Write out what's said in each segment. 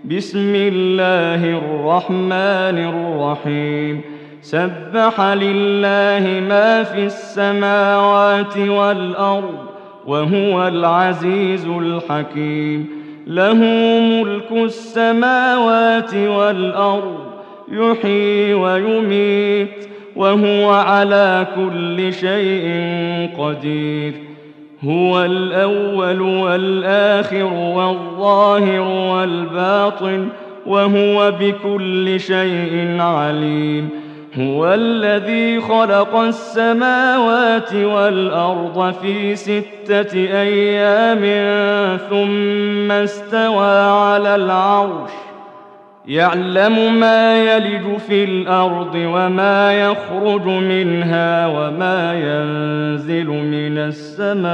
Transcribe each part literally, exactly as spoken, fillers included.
بسم الله الرحمن الرحيم سبح لله ما في السماوات والأرض وهو العزيز الحكيم له ملك السماوات والأرض يحيي ويميت وهو على كل شيء قدير هو الأول والآخر والظاهر والباطن وهو بكل شيء عليم هو الذي خلق السماوات والأرض في ستة أيام ثم استوى على العرش يعلم ما يلج في الأرض وما يخرج منها وما ينزل من السماء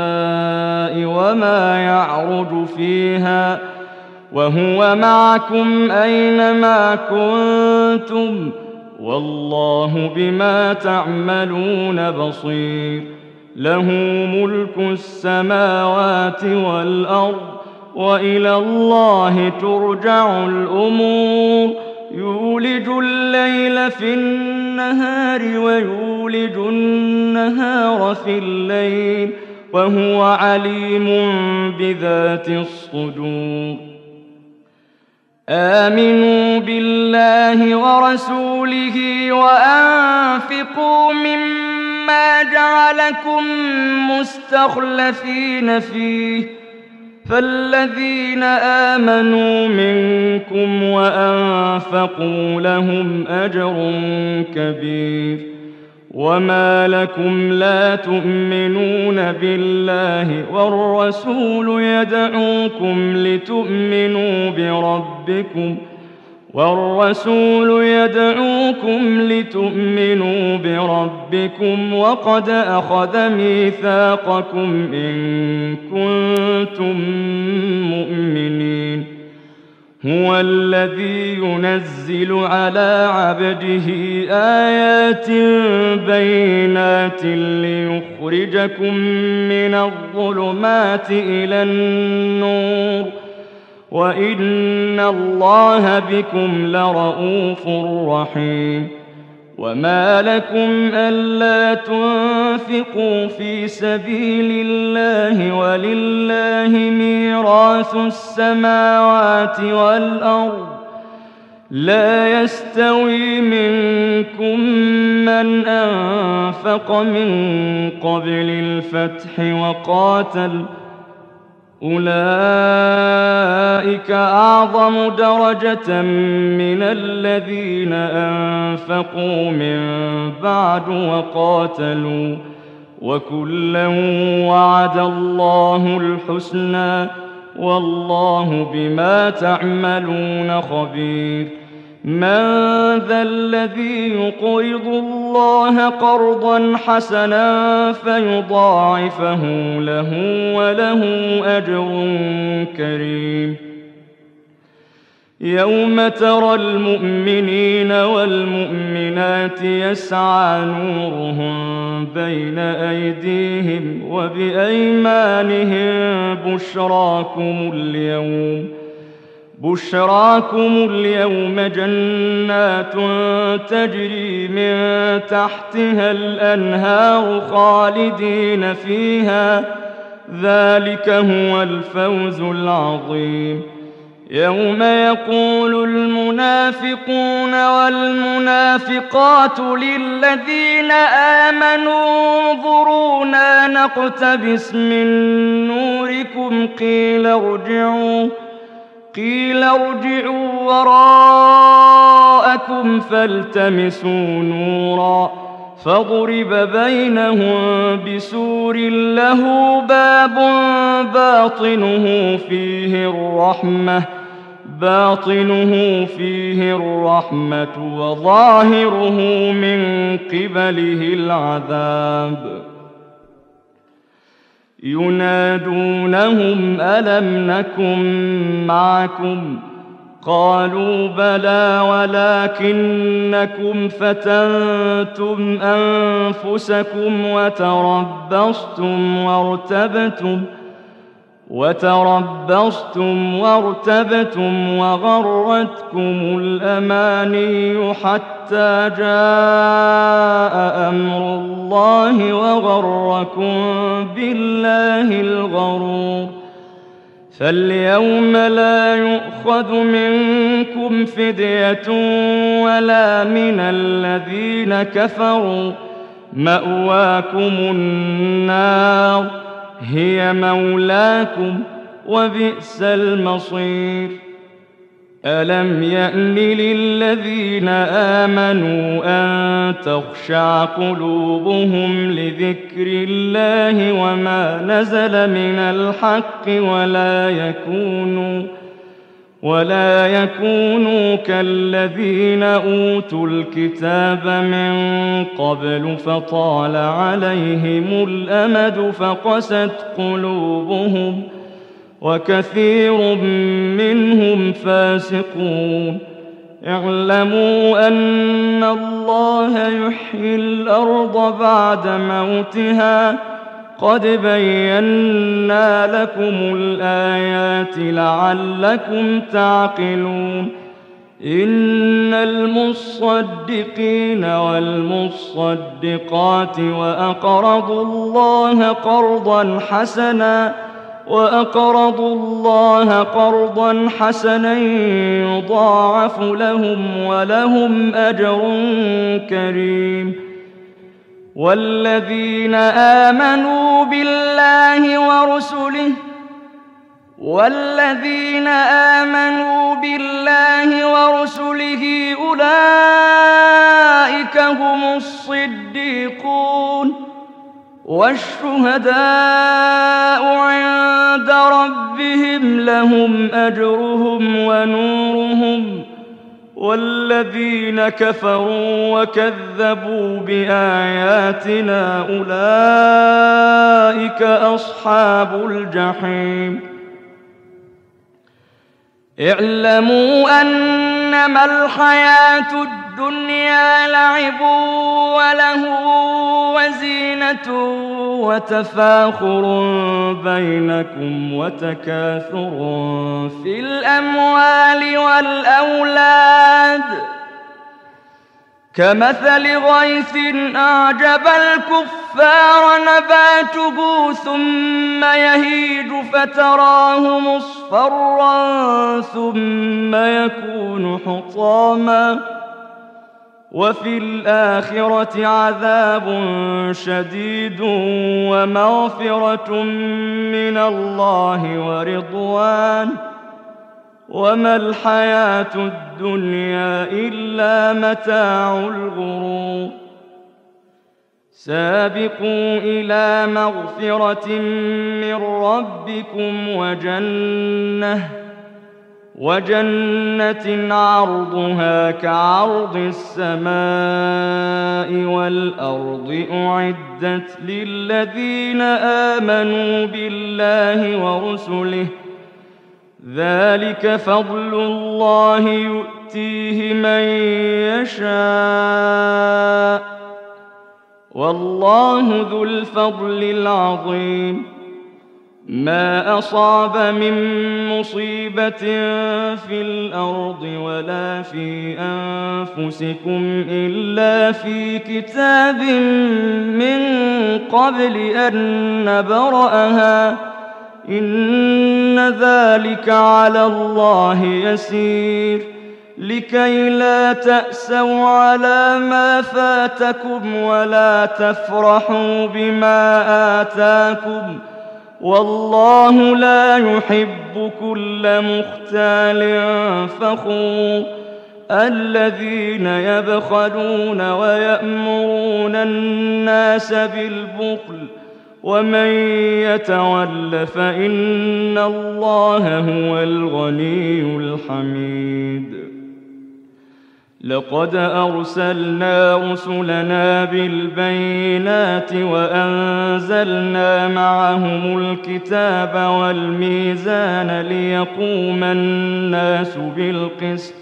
وما يعرج فيها وهو معكم أينما كنتم والله بما تعملون بصير له ملك السماوات والأرض وإلى الله ترجع الأمور يولج الليل في النهار ويولج النهار في الليل وهو عليم بذات الصدور آمنوا بالله ورسوله وأنفقوا مما جعلكم مستخلفين فيه فالذين آمنوا منكم وأنفقوا لهم أجر كبير وما لكم لا تؤمنون بالله والرسول يدعوكم لتؤمنوا بربكم والرسول يدعوكم لتؤمنوا بربكم وقد أخذ ميثاقكم إن كنتم مؤمنين هو الذي ينزل على عبده آيات بينات ليخرجكم من الظلمات إلى النور وإن الله بكم لرءوف رحيم وما لكم ألا تنفقوا في سبيل الله ولله ميراث السماوات والأرض لا يستوي منكم من أنفق من قبل الفتح وقاتل أولئك أعظم درجة من الذين أنفقوا من بعد وقاتلوا وكلا وعد الله الحسنى والله بما تعملون خبير من ذا الذي يقرض الله قرضا حسنا فيضاعفه له وله أجر كريم يوم ترى المؤمنين والمؤمنات يسعى نورهم بين أيديهم وبأيمانهم بشراكم اليوم بشراكم اليوم جنات تجري من تحتها الأنهار خالدين فيها ذلك هو الفوز العظيم يوم يقول المنافقون والمنافقات للذين آمنوا انظرونا نقتبس من نوركم قيل ارجعوا قيل ارجعوا وراءكم فالتمسوا نورا فضرب بينهم بسور له باب باطنه فيه الرحمة باطنه فيه الرحمة وظاهره من قبله العذاب ينادونهم ألم نكن معكم قالوا بلى ولكنكم فتنتم أنفسكم وتربصتم وارتبتم وتربصتم وارتبتم وغرتكم الأماني حتى جاء أمر الله وغركم بالله الغرور. فاليوم لا يؤخذ منكم فدية ولا من الذين كفروا، مأواكم النار هي مولاكم وبئس المصير. ألم يأن للذين آمنوا أن تخشع قلوبهم لذكر الله وما نزل من الحق ولا يكونوا ولا يكونوا كالذين أوتوا الكتاب من قبل فطال عليهم الأمد فقست قلوبهم وكثير منهم فاسقون. اعلموا أن الله يحيي الأرض بعد موتها قد بينا لكم الآيات لعلكم تعقلون. إن المصدقين والمصدقات وأقرضوا الله قرضا حسنا وأقرضوا الله قرضا حسنا يضاعف لهم ولهم أجر كريم. والذين آمنوا بالله ورسله والذين آمنوا بالله ورسله أولئك هم الصديقون والشهداء عند ربهم لهم أجرهم ونورهم. والذين كفروا وكذبوا بآياتنا أولئك أصحاب الجحيم. اعلموا أنما الحياة الدنيا لعب ولهو وزينة وتفاخر بينكم وتكاثر في الأموال والأولاد كمثل غيث أعجب الكفار نباته ثم يهيج فتراه مصفرا ثم يكون حطاما وفي الآخرة عذاب شديد ومغفرة من الله ورضوان وما الحياة الدنيا إلا متاع الغرور. سابقوا إلى مغفرة من ربكم وجنة وجنة عرضها كعرض السماء والأرض أعدت للذين آمنوا بالله ورسله ذلك فضل الله يؤتيه من يشاء والله ذو الفضل العظيم. ما أصاب من مصيبة في الأرض ولا في أنفسكم إلا في كتاب من قبل أن نبرأها إن ذلك على الله يسير لكي لا تأسوا على ما فاتكم ولا تفرحوا بما آتاكم والله لا يحب كل مختال فخور. الذين يبخلون ويأمرون الناس بالبخل ومن يتول فإن الله هو الغني الحميد. لقد أرسلنا رسلنا بالبينات وأنزلنا معهم الكتاب والميزان ليقوم الناس بالقسط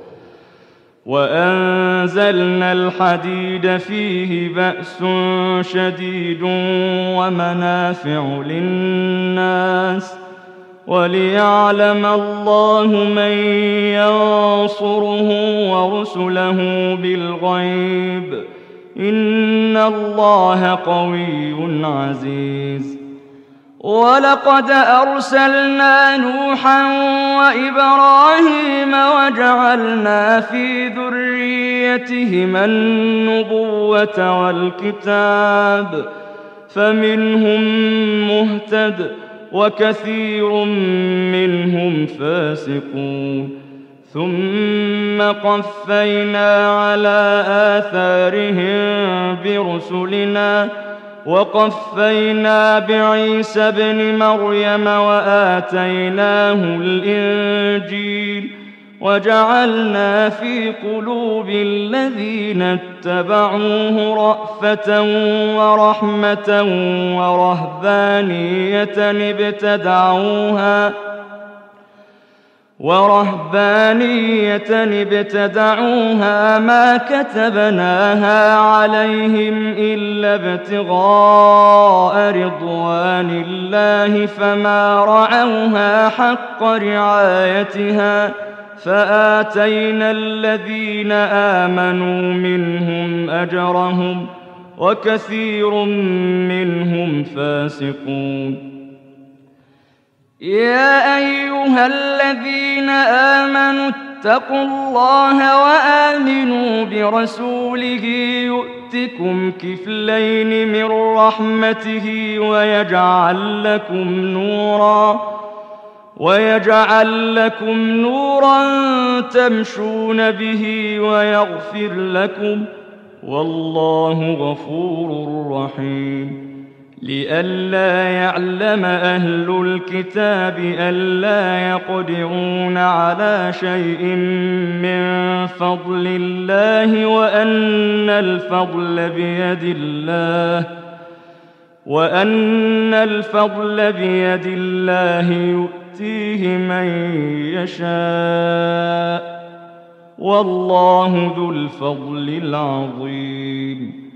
وأنزلنا الحديد فيه بأس شديد ومنافع للناس وليعلم الله من ينصره ورسله بالغيب إن الله قوي عزيز. ولقد أرسلنا نوحا وإبراهيم وجعلنا في ذريتهما النبوة والكتاب فمنهم مهتد وكثير منهم فاسقون. ثم قفينا على آثارهم برسلنا وقفينا بعيسى ابن مريم وآتيناه الإنجيل وجعلنا في قلوب الذين اتبعوه رأفة ورحمة ورهبانية ابتدعوها ورهبانية ابتدعوها ما كتبناها عليهم إلا ابتغاء رضوان الله فما رعوها حق رعايتها فآتينا الذين آمنوا منهم أجرهم وكثير منهم فاسقون. يا أيها الذين آمنوا اتقوا الله وآمنوا برسوله يؤتكم كفلين من رحمته ويجعل لكم نورا ويجعل لكم نورا تمشون به ويغفر لكم والله غفور رحيم. لئلا يعلم أهل الكتاب ألا يقدرون على شيء من فضل الله وأن الفضل بيد الله وأن الفضل بيد الله يؤتيه من يشاء والله ذو الفضل العظيم.